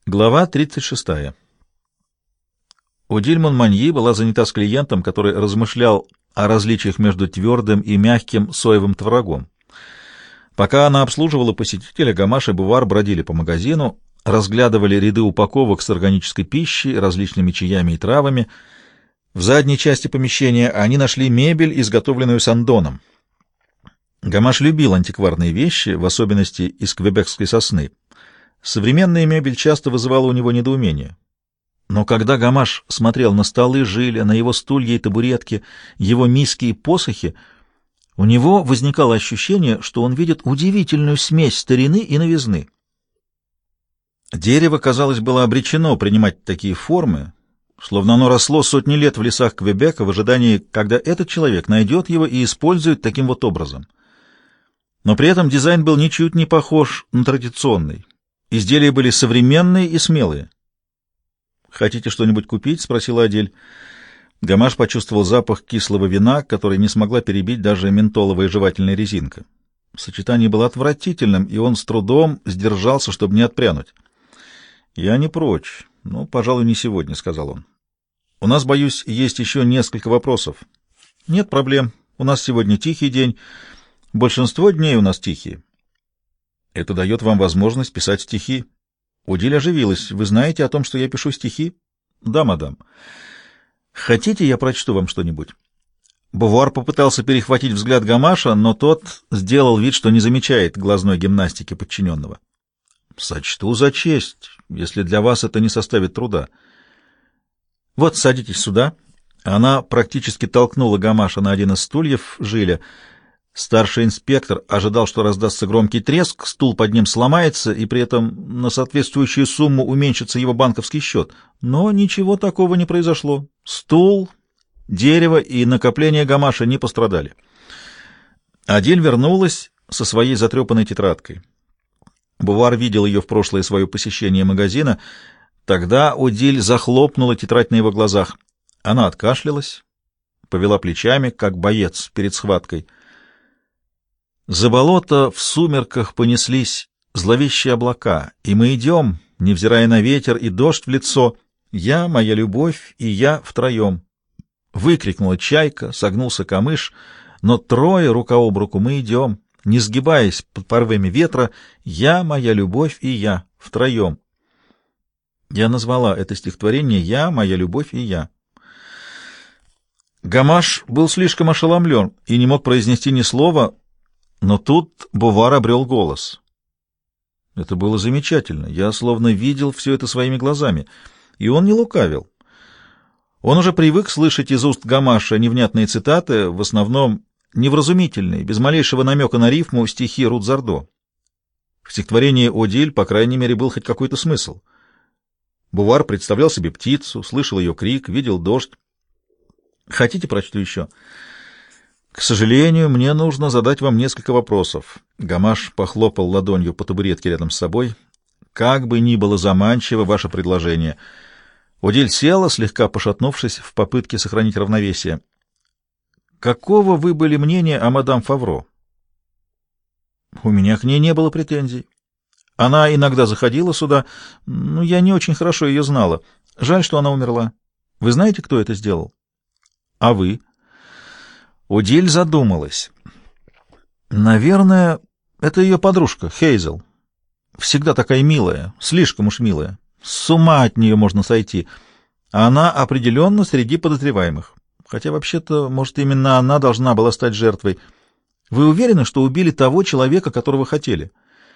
Глава 36. Одиль Монманьи была занята с клиентом, который размышлял о различиях между твердым и мягким соевым творогом. Пока она обслуживала посетителя, Гамаш и Бувар бродили по магазину, разглядывали ряды упаковок с органической пищей, различными чаями и травами. В задней части помещения они нашли мебель, изготовленную Сандоном. Гамаш любил антикварные вещи, в особенности из квебекской сосны. Современная мебель часто вызывала у него недоумение. Но когда Гамаш смотрел на столы Жиля, на его стулья и табуретки, его миски и посохи, у него возникало ощущение, что он видит удивительную смесь старины и новизны. Дерево, казалось, было обречено принимать такие формы, словно оно росло сотни лет в лесах Квебека в ожидании, когда этот человек найдет его и использует таким вот образом. Но при этом дизайн был ничуть не похож на традиционный. Изделия были современные и смелые. «Хотите что-нибудь купить?» — спросила Адель. Гамаш почувствовал запах кислого вина, который не смогла перебить даже ментоловая жевательная резинка. Сочетание было отвратительным, и он с трудом сдержался, чтобы не отпрянуть. «Я не прочь, но, пожалуй, не сегодня», — сказал он. «У нас, боюсь, есть еще несколько вопросов». «Нет проблем. У нас сегодня тихий день. Большинство дней у нас тихие». «Это дает вам возможность писать стихи». Одиль оживилась. «Вы знаете о том, что я пишу стихи?» «Да, мадам». «Хотите, я прочту вам что-нибудь?» Бувар попытался перехватить взгляд Гамаша, но тот сделал вид, что не замечает глазной гимнастики подчиненного. «Сочту за честь, если для вас это не составит труда. Вот, садитесь сюда». Она практически толкнула Гамаша на один из стульев Жиля. Старший инспектор ожидал, что раздастся громкий треск, стул под ним сломается, и при этом на соответствующую сумму уменьшится его банковский счет. Но ничего такого не произошло. Стул, дерево и накопление Гамаша не пострадали. Адель вернулась со своей затрепанной тетрадкой. Бувар видел ее в прошлое свое посещение магазина. Тогда Одиль захлопнула тетрадь на его глазах. Она откашлялась, повела плечами, как боец перед схваткой. За болото в сумерках понеслись зловещие облака, и мы идем, невзирая на ветер и дождь в лицо. Я, моя любовь и я втроем. Выкрикнула чайка, согнулся камыш, но трое рука об руку мы идем, не сгибаясь под порывами ветра. Я, моя любовь и я втроем. Я назвала это стихотворение «Я, моя любовь и я». Гамаш был слишком ошеломлен и не мог произнести ни слова. Но тут Бувар обрел голос. Это было замечательно. Я словно видел все это своими глазами. И он не лукавил. Он уже привык слышать из уст Гамаша невнятные цитаты, в основном невразумительные, без малейшего намека на рифму стихи Рудзардо. В стихотворении «Одиль», по крайней мере, был хоть какой-то смысл. Бувар представлял себе птицу, слышал ее крик, видел дождь. «Хотите, прочту еще?» «К сожалению, мне нужно задать вам несколько вопросов». Гамаш похлопал ладонью по табуретке рядом с собой. «Как бы ни было заманчиво ваше предложение». Одиль села, слегка пошатнувшись в попытке сохранить равновесие. «Какого вы были мнения о мадам Фавро?» «У меня к ней не было претензий. Она иногда заходила сюда, но я не очень хорошо ее знала. Жаль, что она умерла. Вы знаете, кто это сделал?» «А вы?» Одиль задумалась. Наверное, это ее подружка, Хейзел. Всегда такая милая, слишком уж милая. С ума от нее можно сойти. Она определенно среди подозреваемых. Хотя, вообще-то, может, именно она должна была стать жертвой. Вы уверены, что убили того человека, которого хотели?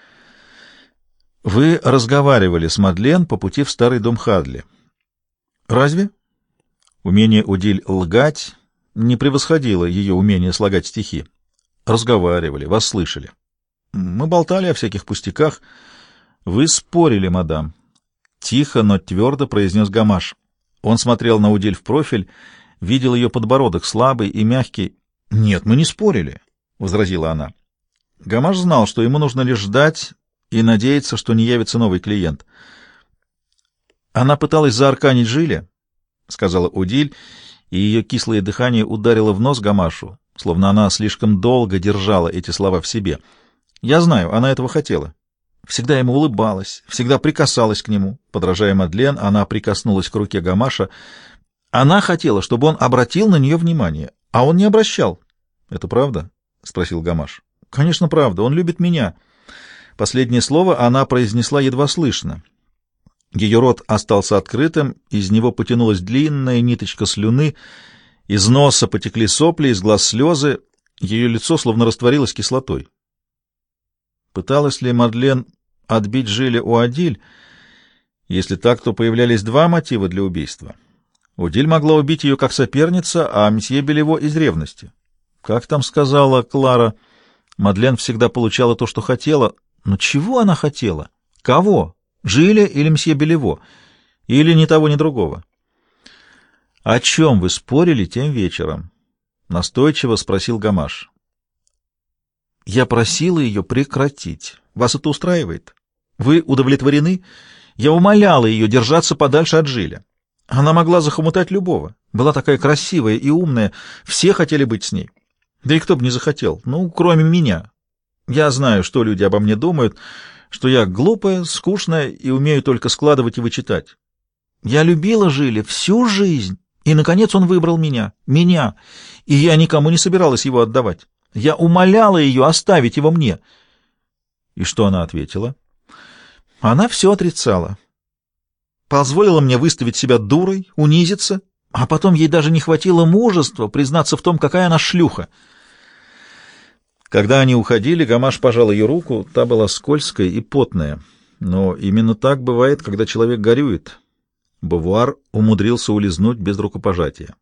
Вы разговаривали с Мадлен по пути в старый дом Хадли. Разве? Умение Одиль лгать не превосходило ее умение слагать стихи. Разговаривали, вас слышали. Мы болтали о всяких пустяках. Вы спорили, мадам. Тихо, но твердо произнес Гамаш. Он смотрел на Одиль в профиль, видел ее подбородок слабый и мягкий. Нет, мы не спорили, возразила она. Гамаш знал, что ему нужно лишь ждать и надеяться, что не явится новый клиент. Она пыталась заарканить Жиля, сказала Одиль, и ее кислое дыхание ударило в нос Гамашу, словно она слишком долго держала эти слова в себе. Я знаю, она этого хотела. всегда ему улыбалась, всегда прикасалась к нему. Подражая Мадлен, она прикоснулась к руке Гамаша. Она хотела, чтобы он обратил на нее внимание, а он не обращал. — Это правда? — спросил Гамаш. — Конечно, правда. Он любит меня. Последнее слово она произнесла едва слышно. Ее рот остался открытым, из него потянулась длинная ниточка слюны, из носа потекли сопли, из глаз слезы, ее лицо словно растворилось кислотой. Пыталась ли Мадлен отбить Жиля у Адиль? Если так, то появлялись два мотива для убийства. Одиль могла убить ее как соперница, а мсье Белево из ревности. Как там сказала Клара, Мадлен всегда получала то, что хотела. Но чего она хотела? Кого? Жиля или мсье Белево? Или ни того, ни другого? — О чем вы спорили тем вечером? — настойчиво спросил Гамаш. — Я просила ее прекратить. Вас это устраивает? Вы удовлетворены? Я умоляла ее держаться подальше от Жиля. Она могла захомутать любого. Была такая красивая и умная. Все хотели быть с ней. Да и кто бы не захотел. Ну, кроме меня. Я знаю, что люди обо мне думают, что я глупая, скучная и умею только складывать и вычитать. Я любила Жиля всю жизнь, и, наконец, он выбрал меня. Меня. И я никому не собиралась его отдавать. Я умоляла ее оставить его мне. И что она ответила? Она все отрицала. Позволила мне выставить себя дурой, унизиться, а потом ей даже не хватило мужества признаться в том, какая она шлюха. Когда они уходили, Гамаш пожал ее руку, та была скользкая и потная. Но именно так бывает, когда человек горюет. Бувуар умудрился улизнуть без рукопожатия.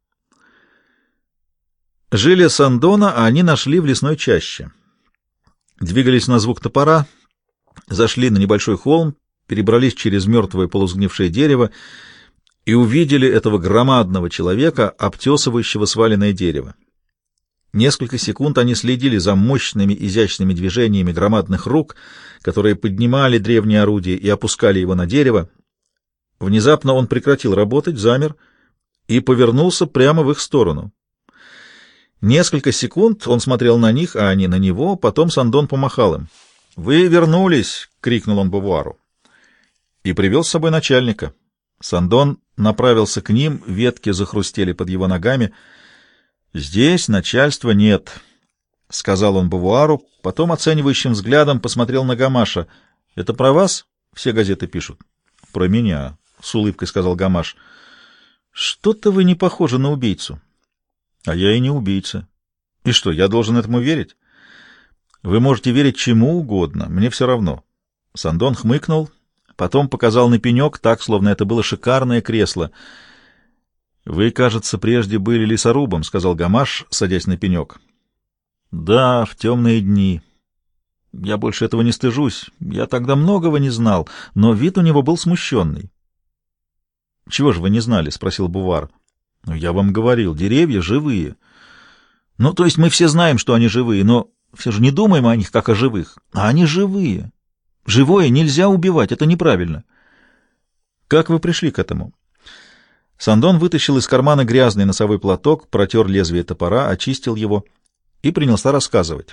Жиля Сандона они нашли в лесной чаще. Двигались на звук топора, зашли на небольшой холм, перебрались через мертвое полусгнившее дерево и увидели этого громадного человека, обтесывающего сваленное дерево. Несколько секунд они следили за мощными изящными движениями громадных рук, которые поднимали древнее орудие и опускали его на дерево. Внезапно он прекратил работать, замер и повернулся прямо в их сторону. Несколько секунд он смотрел на них, а они на него, потом Сандон помахал им. «Вы вернулись!» — крикнул он Бувуару. И привел с собой начальника. Сандон направился к ним, ветки захрустели под его ногами. «Здесь начальства нет», — сказал он Бувуару, потом оценивающим взглядом посмотрел на Гамаша. «Это про вас все газеты пишут?» «Про меня», — с улыбкой сказал Гамаш. «Что-то вы не похожи на убийцу». «А я и не убийца. И что, я должен этому верить?» «Вы можете верить чему угодно, мне все равно». Сандон хмыкнул, потом показал на пенек так, словно это было шикарное кресло. «Вы, кажется, прежде были лесорубом», — сказал Гамаш, садясь на пенек. «Да, в темные дни. Я больше этого не стыжусь. Я тогда многого не знал, но вид у него был смущенный». «Чего же вы не знали?» — спросил Бувуар. «Ну, я вам говорил, деревья живые». «Ну, то есть мы все знаем, что они живые, но все же не думаем о них как о живых. А они живые. Живое нельзя убивать, это неправильно». «Как вы пришли к этому?» Сандон вытащил из кармана грязный носовой платок, протер лезвие топора, очистил его и принялся рассказывать.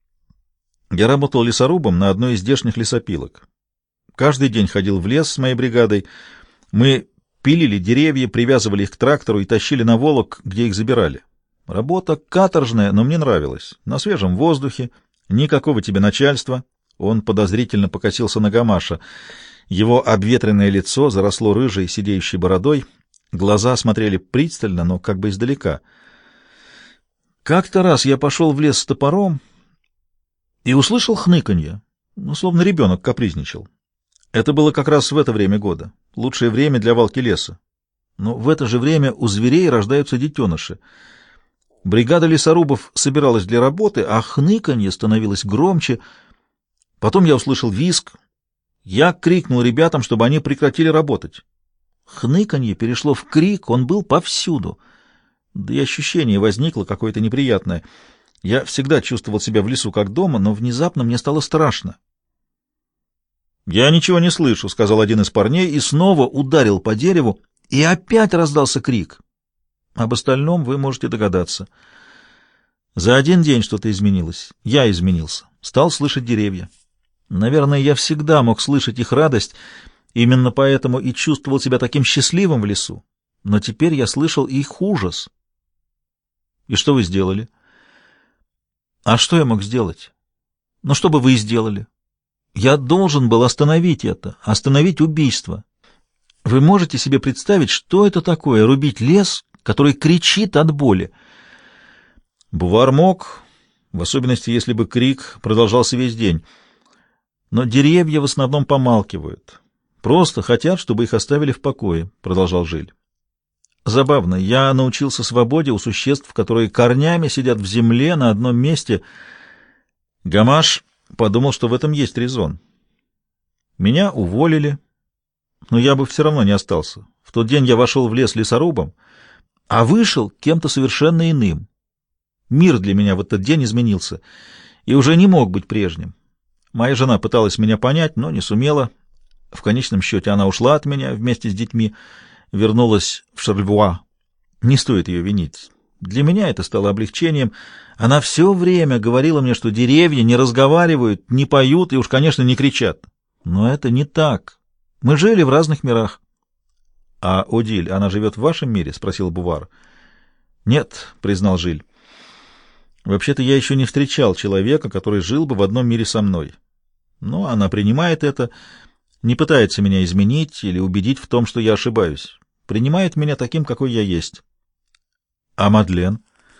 «Я работал лесорубом на одной из здешних лесопилок. Каждый день ходил в лес с моей бригадой. Мы пилили деревья, привязывали их к трактору и тащили на волок, где их забирали. Работа каторжная, но мне нравилась. На свежем воздухе, никакого тебе начальства». Он подозрительно покосился на Гамаша. Его обветренное лицо заросло рыжей сидеющей бородой, глаза смотрели пристально, но как бы издалека. «Как-то раз я пошел в лес с топором и услышал хныканье, словно ребенок капризничал. Это было как раз в это время года, лучшее время для валки леса. Но в это же время у зверей рождаются детеныши. Бригада лесорубов собиралась для работы, а хныканье становилось громче. Потом я услышал визг. Я крикнул ребятам, чтобы они прекратили работать. Хныканье перешло в крик, он был повсюду. Да и ощущение возникло какое-то неприятное. Я всегда чувствовал себя в лесу как дома, но внезапно мне стало страшно. «Я ничего не слышу», — сказал один из парней и снова ударил по дереву, и опять раздался крик. Об остальном вы можете догадаться. За один день что-то изменилось. Я изменился, стал слышать деревья. Наверное, я всегда мог слышать их радость, именно поэтому и чувствовал себя таким счастливым в лесу. Но теперь я слышал их ужас. И что вы сделали? А что я мог сделать? Ну, что бы вы сделали? Я должен был остановить это, остановить убийство. Вы можете себе представить, что это такое — рубить лес, который кричит от боли? Бувар мог, в особенности, если бы крик продолжался весь день. Но деревья в основном помалкивают. Просто хотят, чтобы их оставили в покое, — продолжал Жиль. Забавно, я научился свободе у существ, которые корнями сидят в земле на одном месте. Гамаш подумал, что в этом есть резон. Меня уволили, но я бы все равно не остался. В тот день я вошел в лес лесорубом, а вышел кем-то совершенно иным. Мир для меня в этот день изменился и уже не мог быть прежним. Моя жена пыталась меня понять, но не сумела. В конечном счете она ушла от меня вместе с детьми, вернулась в Шарлевуа. Не стоит ее винить. Для меня это стало облегчением. Она все время говорила мне, что деревья не разговаривают, не поют и уж, конечно, не кричат. Но это не так. Мы жили в разных мирах. — А Одиль, она живет в вашем мире? — спросил Бувар. — Нет, — признал Жиль. — Вообще-то я еще не встречал человека, который жил бы в одном мире со мной. Но она принимает это, не пытается меня изменить или убедить в том, что я ошибаюсь. Принимает меня таким, какой я есть. А Мадлен?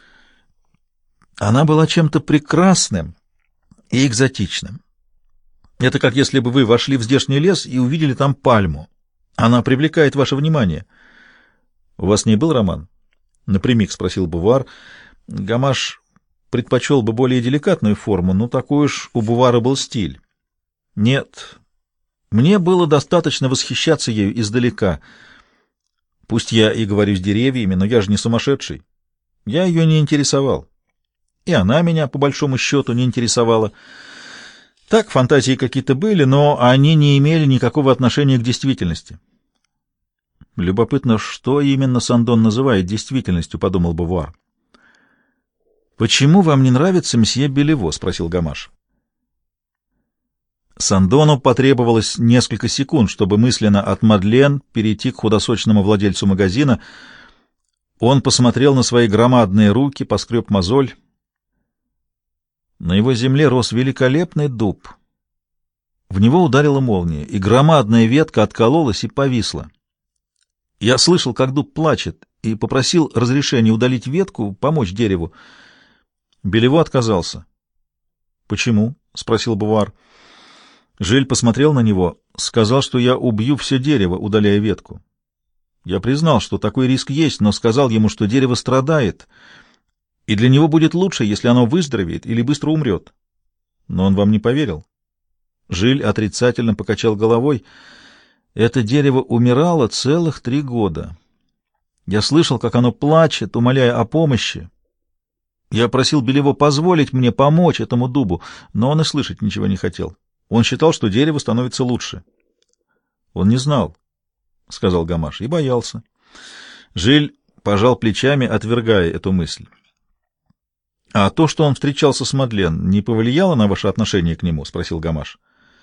Она была чем-то прекрасным и экзотичным. Это как если бы вы вошли в здешний лес и увидели там пальму. Она привлекает ваше внимание. У вас не был роман? Напрямик спросил Бувар. Гамаш предпочел бы более деликатную форму, но такой уж у Бувара был стиль. Нет, мне было достаточно восхищаться ею издалека. Пусть я и говорю с деревьями, но я же не сумасшедший. Я ее не интересовал. И она меня, по большому счету, не интересовала. Так, фантазии какие-то были, но они не имели никакого отношения к действительности. Любопытно, что именно Сандон называет действительностью, — подумал Бувар. «Почему вам не нравится мсье Белево?» — спросил Гамаш. Сандону потребовалось несколько секунд, чтобы мысленно от Мадлен перейти к худосочному владельцу магазина. Он посмотрел на свои громадные руки, поскреб мозоль. На его земле рос великолепный дуб. В него ударила молния, и громадная ветка откололась и повисла. Я слышал, как дуб плачет, и попросил разрешения удалить ветку, помочь дереву. Белево отказался. «Почему?» — спросил Бувар. Жиль посмотрел на него, сказал, что я убью все дерево, удаляя ветку. Я признал, что такой риск есть, но сказал ему, что дерево страдает, и для него будет лучше, если оно выздоровеет или быстро умрет. Но он вам не поверил. Жиль отрицательно покачал головой. Это дерево умирало целых 3 года. Я слышал, как оно плачет, умоляя о помощи. Я просил Белево позволить мне помочь этому дубу, но он и слышать ничего не хотел. Он считал, что дерево становится лучше. — Он не знал, — сказал Гамаш, — и боялся. Жиль пожал плечами, отвергая эту мысль. — А то, что он встречался с Мадлен, не повлияло на ваше отношение к нему? — спросил Гамаш.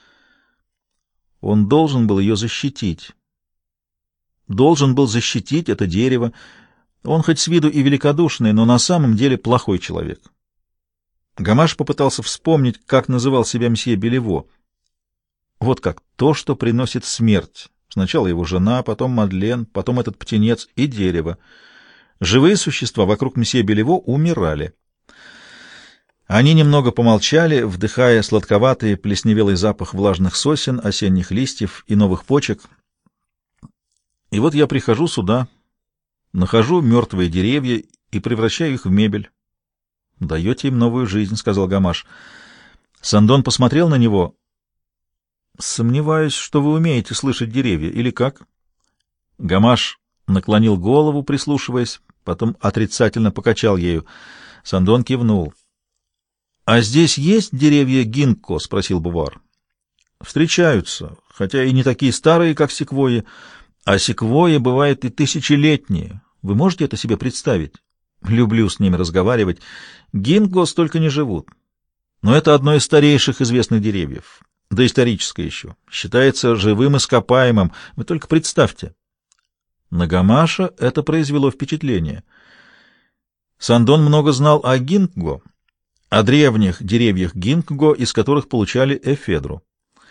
— Он должен был ее защитить. Должен был защитить это дерево. Он хоть с виду и великодушный, но на самом деле плохой человек. Гамаш попытался вспомнить, как называл себя мсье Белево. Вот как: то, что приносит смерть. Сначала его жена, потом Мадлен, потом этот птенец и дерево. Живые существа вокруг мсье Белево умирали. Они немного помолчали, вдыхая сладковатый плесневелый запах влажных сосен, осенних листьев и новых почек. И вот я прихожу сюда, нахожу мертвые деревья и превращаю их в мебель. — Даете им новую жизнь, — сказал Гамаш. Сандон посмотрел на него. — Сомневаюсь, что вы умеете слышать деревья, или как? Гамаш наклонил голову, прислушиваясь, потом отрицательно покачал ею. Сандон кивнул. — А здесь есть деревья гинкко? — спросил Бувар. — Встречаются, хотя и не такие старые, как секвойи, а секвойи бывают и тысячелетние. Вы можете это себе представить? Люблю с ними разговаривать. Гинкко столько не живут. Но это одно из старейших известных деревьев. доисторическое еще, считается живым ископаемым. Вы только представьте. На Гамаша это произвело впечатление. Сандон много знал о гинкго, о древних деревьях гинкго, из которых получали эфедру.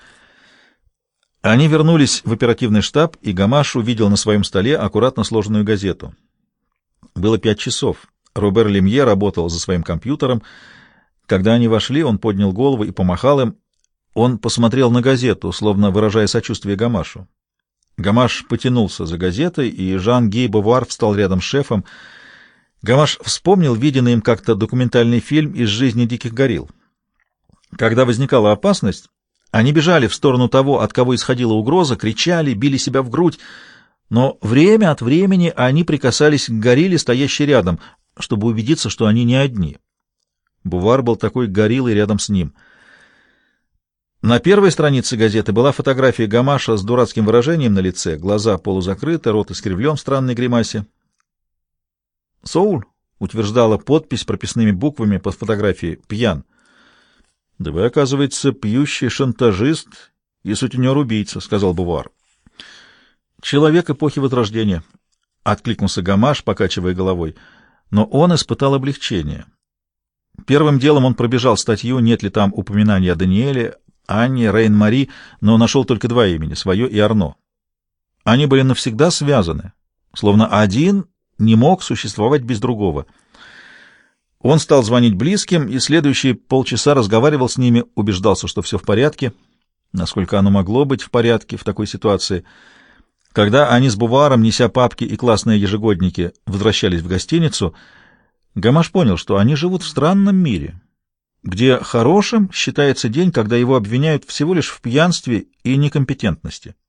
Они вернулись в оперативный штаб, и Гамаш увидел на своем столе аккуратно сложенную газету. Было 5 часов. Робер Лемье работал за своим компьютером. Когда они вошли, он поднял голову и помахал им. Он посмотрел на газету, словно выражая сочувствие Гамашу. Гамаш потянулся за газетой, и Жан-Гий Бовуар встал рядом с шефом. Гамаш вспомнил виденный им как-то документальный фильм из жизни диких горилл. Когда возникала опасность, они бежали в сторону того, от кого исходила угроза, кричали, били себя в грудь, но время от времени они прикасались к горилле, стоящей рядом, чтобы убедиться, что они не одни. Бувар был такой гориллой рядом с ним. На первой странице газеты была фотография Гамаша с дурацким выражением на лице, глаза полузакрыты, рот искривлен в странной гримасе. «Соуль», — утверждала подпись прописными буквами под фотографией, — «пьян». «Да вы, оказывается, пьющий шантажист и сутенер-убийца», — сказал Бувар. «Человек эпохи Возрождения», — откликнулся Гамаш, покачивая головой, но он испытал облегчение. Первым делом он пробежал статью, нет ли там упоминания о Даниэле, Анне, Рейн-Мари, но нашел только 2 имени, свое и Арно. Они были навсегда связаны, словно один не мог существовать без другого. Он стал звонить близким, и следующие полчаса разговаривал с ними, убеждался, что все в порядке, насколько оно могло быть в порядке в такой ситуации. Когда они с Буваром, неся папки и классные ежегодники, возвращались в гостиницу, Гамаш понял, что они живут в странном мире, где хорошим считается день, когда его обвиняют всего лишь в пьянстве и некомпетентности.